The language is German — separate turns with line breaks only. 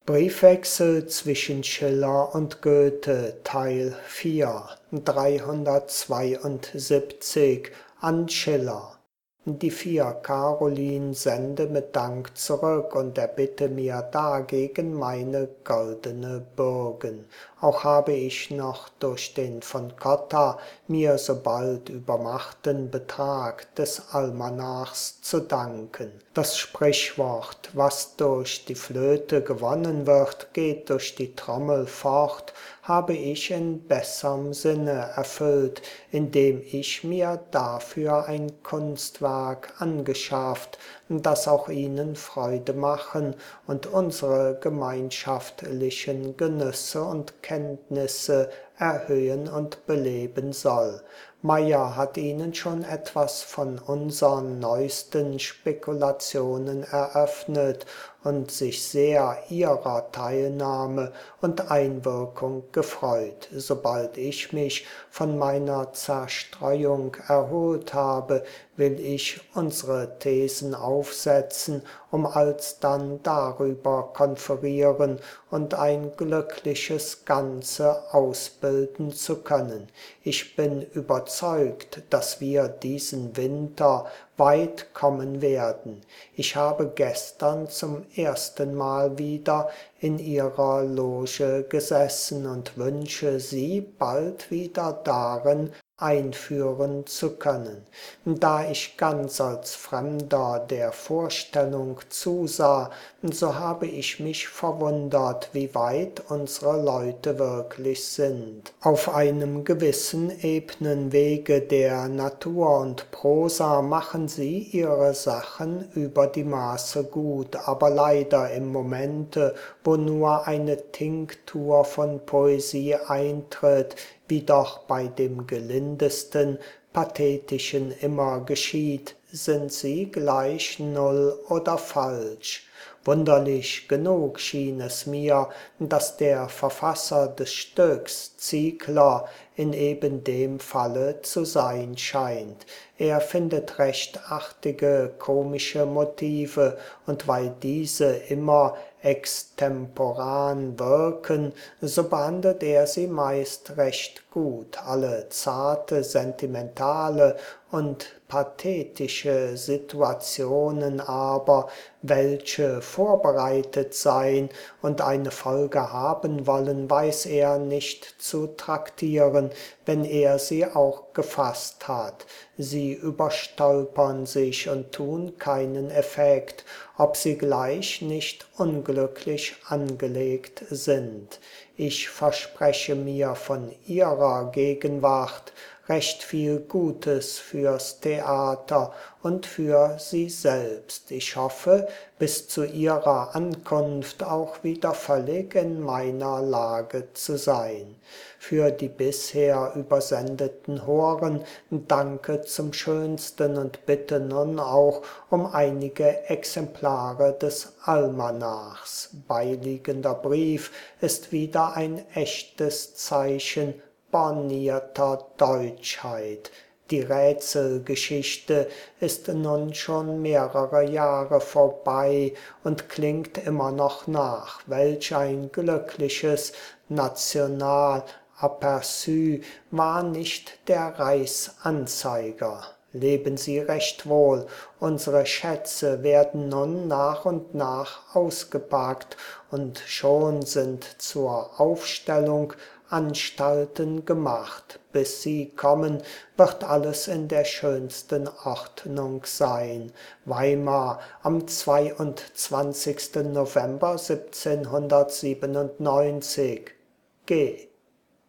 Briefwechsel zwischen Schiller und Goethe, Teil 4, 372 an Schiller. Die 4 Carolin sende mit Dank zurück und erbitte mir dagegen meine goldene Bürgen. Auch habe ich noch durch den von Cotta mir so bald übermachten Betrag des Almanachs zu danken. Das Sprichwort, was durch die Flöte gewonnen wird, geht durch die Trommel fort, habe ich in besserm Sinne erfüllt, indem ich mir dafür ein Kunstwerk angeschafft, das auch ihnen Freude machen und unsere gemeinschaftlichen Genüsse und Kenntnisse erhöhen und beleben soll. Meyer hat Ihnen schon etwas von unsern neuesten Spekulationen eröffnet und sich sehr Ihrer Teilnahme und Einwirkung gefreut. Sobald ich mich von meiner Zerstreuung erholt habe, will ich unsere Thesen aufsetzen, um alsdann darüber konferieren und ein glückliches Ganze ausbilden zu können. Ich bin überzeugt, dass wir diesen Winter weit kommen werden. Ich habe gestern zum ersten Mal wieder in Ihrer Loge gesessen und wünsche Sie bald wieder darin einführen zu können. Da ich ganz als Fremder der Vorstellung zusah, so habe ich mich verwundert, wie weit unsere Leute wirklich sind. Auf einem gewissen ebnen Wege der Natur und Prosa machen sie ihre Sachen über die Maße gut, aber leider im Momente, wo nur eine Tinktur von Poesie eintritt, wie doch bei dem gelindesten, pathetischen immer geschieht, sind sie gleich null oder falsch. Wunderlich genug schien es mir, dass der Verfasser des Stücks, Ziegler, in eben dem Falle zu sein scheint. Er findet recht artige komische Motive, und weil diese immer extemporan wirken, so behandelt er sie meist recht gut. Alle zarte, sentimentale und pathetische Situationen aber, welche vorbereitet sein und eine Folge haben wollen, weiß er nicht zu traktieren, wenn er sie auch gefasst hat. Sie überstolpern sich und tun keinen Effekt, ob sie gleich nicht unglücklich angelegt sind. Ich verspreche mir von Ihrer Gegenwart recht viel Gutes fürs Theater und für Sie selbst. Ich hoffe, bis zu Ihrer Ankunft auch wieder völlig in meiner Lage zu sein. Für die bisher übersendeten Horen danke zum Schönsten und bitte nun auch um einige Exemplare des Almanachs. Beiliegender Brief ist wieder ein echtes Zeichen bornierter Deutschheit. Die Rätselgeschichte ist nun schon mehrere Jahre vorbei und klingt immer noch nach. Welch ein glückliches Nationalaperçu war nicht der Reichsanzeiger. Leben Sie recht wohl, unsere Schätze werden nun nach und nach ausgepackt und schon sind zur Aufstellung Anstalten gemacht. Bis Sie kommen, wird alles in der schönsten Ordnung sein. Weimar am 22. November 1797. G.